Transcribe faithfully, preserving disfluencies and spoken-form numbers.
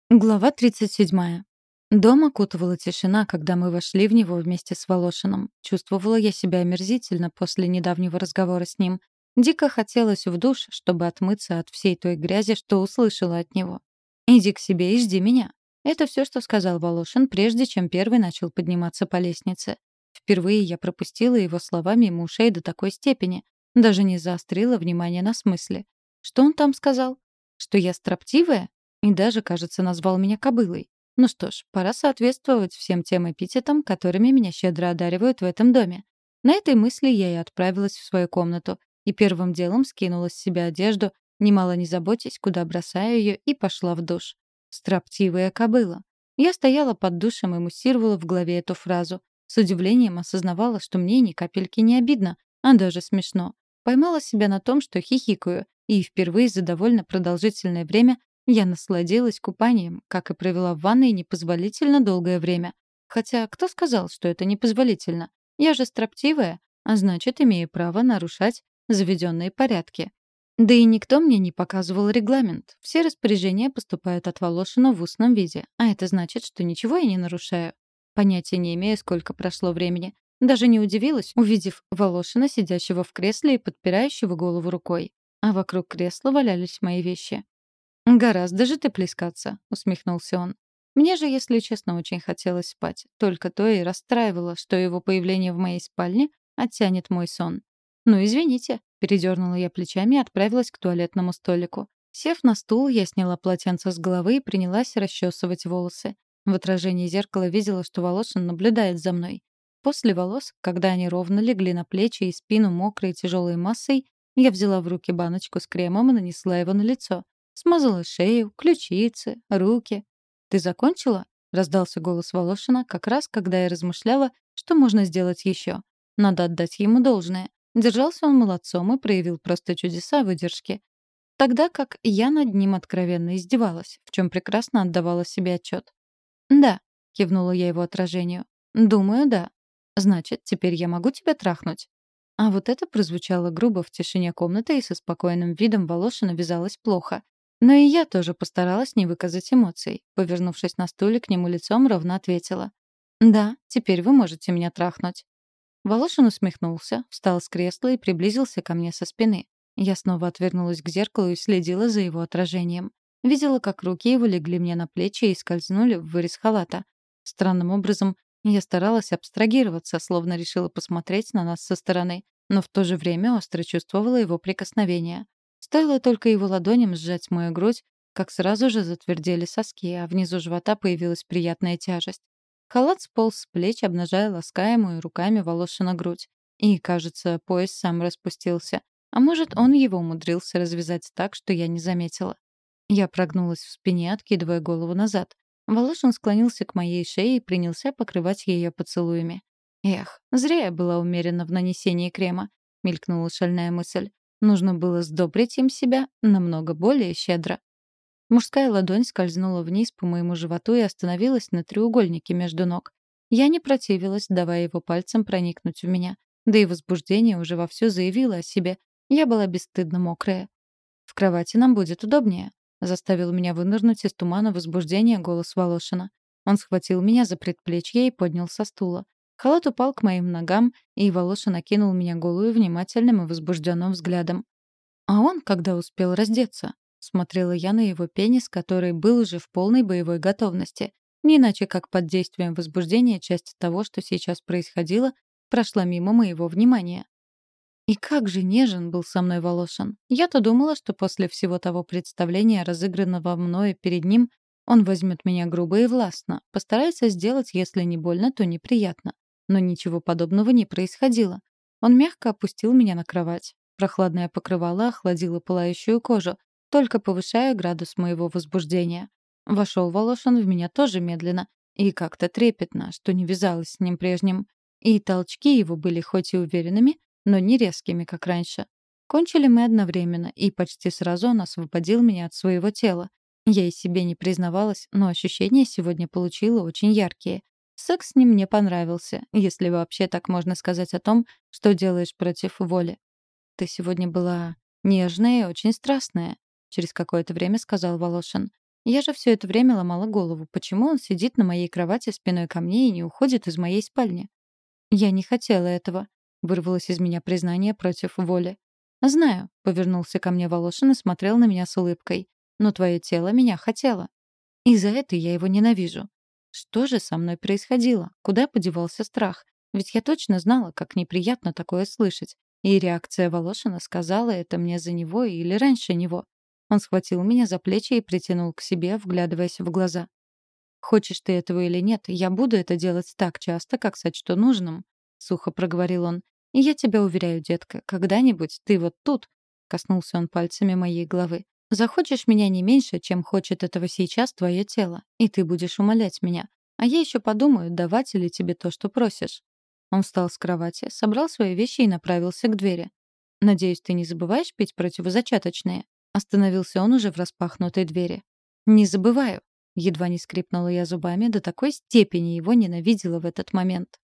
Глава тридцать седьмая. Дом окутывала тишина, когда мы вошли в него вместе с Волошиным. Чувствовала я себя омерзительно после недавнего разговора с ним. Дико хотелось в душ, чтобы отмыться от всей той грязи, что услышала от него. «Иди к себе и жди меня». Это все, что сказал Волошин, прежде чем первый начал подниматься по лестнице. Впервые я пропустила его слова мимо ушей до такой степени, даже не заострила внимание на смысле. Что он там сказал? Что я строптивая? И даже, кажется, назвал меня кобылой. Ну что ж, пора соответствовать всем тем эпитетам, которыми меня щедро одаривают в этом доме. На этой мысли я и отправилась в свою комнату, и первым делом скинула с себя одежду, немало не заботясь, куда бросаю ее, и пошла в душ. Строптивая кобыла. Я стояла под душем и муссировала в голове эту фразу. С удивлением осознавала, что мне ни капельки не обидно, а даже смешно. Поймала себя на том, что хихикаю, и впервые за довольно продолжительное время я насладилась купанием, как и провела в ванной непозволительно долгое время. Хотя кто сказал, что это непозволительно? Я же строптивая, а значит, имею право нарушать заведенные порядки. Да и никто мне не показывал регламент. Все распоряжения поступают от Волошина в устном виде, а это значит, что ничего я не нарушаю. Понятия не имею, сколько прошло времени. Даже не удивилась, увидев Волошина, сидящего в кресле и подпирающего голову рукой. А вокруг кресла валялись мои вещи. «Гораздо же ты плескаться», — усмехнулся он. Мне же, если честно, очень хотелось спать. Только то и расстраивало, что его появление в моей спальне оттянет мой сон. «Ну, извините», — передернула я плечами и отправилась к туалетному столику. Сев на стул, я сняла полотенце с головы и принялась расчесывать волосы. В отражении зеркала видела, что Волошин наблюдает за мной. После волос, когда они ровно легли на плечи и спину мокрой и тяжелой массой, я взяла в руки баночку с кремом и нанесла его на лицо. Смазала шею, ключицы, руки. «Ты закончила?» — раздался голос Волошина, как раз когда я размышляла, что можно сделать еще. Надо отдать ему должное. Держался он молодцом и проявил просто чудеса выдержки. Тогда как я над ним откровенно издевалась, в чем прекрасно отдавала себе отчет. «Да», — кивнула я его отражению. «Думаю, да. Значит, теперь я могу тебя трахнуть?» А вот это прозвучало грубо в тишине комнаты, и со спокойным видом Волошина вязалось плохо. Но и я тоже постаралась не выказать эмоций. Повернувшись на стуле, к нему лицом ровно ответила. «Да, теперь вы можете меня трахнуть». Волошин усмехнулся, встал с кресла и приблизился ко мне со спины. Я снова отвернулась к зеркалу и следила за его отражением. Видела, как руки его легли мне на плечи и скользнули в вырез халата. Странным образом, я старалась абстрагироваться, словно решила посмотреть на нас со стороны, но в то же время остро чувствовала его прикосновение. Стоило только его ладоням сжать мою грудь, как сразу же затвердели соски, а внизу живота появилась приятная тяжесть. Халат сполз с плеч, обнажая ласкаемую руками Волошина грудь. И, кажется, пояс сам распустился. А может, он его умудрился развязать так, что я не заметила. Я прогнулась в спине, откидывая голову назад. Волошин склонился к моей шее и принялся покрывать ее поцелуями. «Эх, зря я была умерена в нанесении крема», — мелькнула шальная мысль. Нужно было сдобрить им себя намного более щедро. Мужская ладонь скользнула вниз по моему животу и остановилась на треугольнике между ног. Я не противилась, давая его пальцем проникнуть в меня. Да и возбуждение уже вовсю заявило о себе. Я была бесстыдно мокрая. «В кровати нам будет удобнее», — заставил меня вынырнуть из тумана возбуждения голос Волошина. Он схватил меня за предплечье и поднял со стула. Халат упал к моим ногам, и Волошин окинул меня голую внимательным и возбужденным взглядом. «А он когда успел раздеться?» Смотрела я на его пенис, который был уже в полной боевой готовности. Не иначе, как под действием возбуждения часть того, что сейчас происходило, прошла мимо моего внимания. И как же нежен был со мной Волошин. Я-то думала, что после всего того представления, разыгранного мною перед ним, он возьмет меня грубо и властно, постарается сделать, если не больно, то неприятно. Но ничего подобного не происходило. Он мягко опустил меня на кровать. Прохладное покрывало охладило пылающую кожу, только повышая градус моего возбуждения. Вошел Волошин в меня тоже медленно и как-то трепетно, что не вязалось с ним прежним. И толчки его были хоть и уверенными, но не резкими, как раньше. Кончили мы одновременно, и почти сразу он освободил меня от своего тела. Я и себе не признавалась, но ощущения сегодня получила очень яркие. Секс с ним мне понравился, если вообще так можно сказать о том, что делаешь против воли. «Ты сегодня была нежная и очень страстная», — через какое-то время сказал Волошин. Я же все это время ломала голову, почему он сидит на моей кровати спиной ко мне и не уходит из моей спальни. «Я не хотела этого», — вырвалось из меня признание против воли. «Знаю», — повернулся ко мне Волошин и смотрел на меня с улыбкой. «Но твое тело меня хотело. И за это я его ненавижу. Что же со мной происходило? Куда подевался страх? Ведь я точно знала, как неприятно такое слышать. И реакция Волошина сказала это мне за него или раньше него. Он схватил меня за плечи и притянул к себе, вглядываясь в глаза. «Хочешь ты этого или нет, я буду это делать так часто, как сочту нужным», — сухо проговорил он. «И я тебя уверяю, детка, когда-нибудь ты вот тут», — коснулся он пальцами моей головы, «захочешь меня не меньше, чем хочет этого сейчас твое тело, и ты будешь умолять меня. А я еще подумаю, давать ли тебе то, что просишь». Он встал с кровати, собрал свои вещи и направился к двери. «Надеюсь, ты не забываешь пить противозачаточные?» Остановился он уже в распахнутой двери. «Не забываю», — едва не скрипнула я зубами, до такой степени его ненавидела в этот момент.